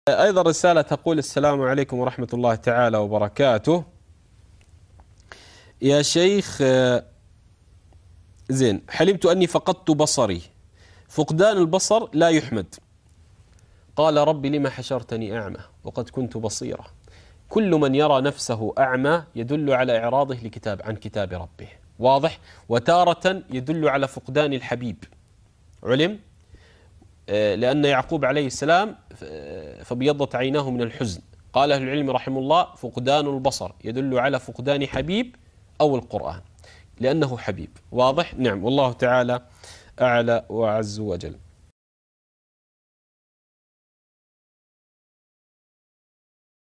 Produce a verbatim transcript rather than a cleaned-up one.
أيضا رسالة تقول: السلام عليكم ورحمة الله تعالى وبركاته. يا شيخ، زين، حلمت أني فقدت بصري. فقدان البصر لا يحمد. قال: ربي لما حشرتني أعمى وقد كنت بصيرا. كل من يرى نفسه أعمى يدل على إعراضه لكتاب عن كتاب ربه، واضح؟ وتارة يدل على فقدان الحبيب، علم؟ لأن يعقوب عليه السلام فبيضت عيناه من الحزن. قال أهل العلم رحمه الله: فقدان البصر يدل على فقدان حبيب أو القرآن، لأنه حبيب، واضح؟ نعم، والله تعالى أعلى وأعز وجل.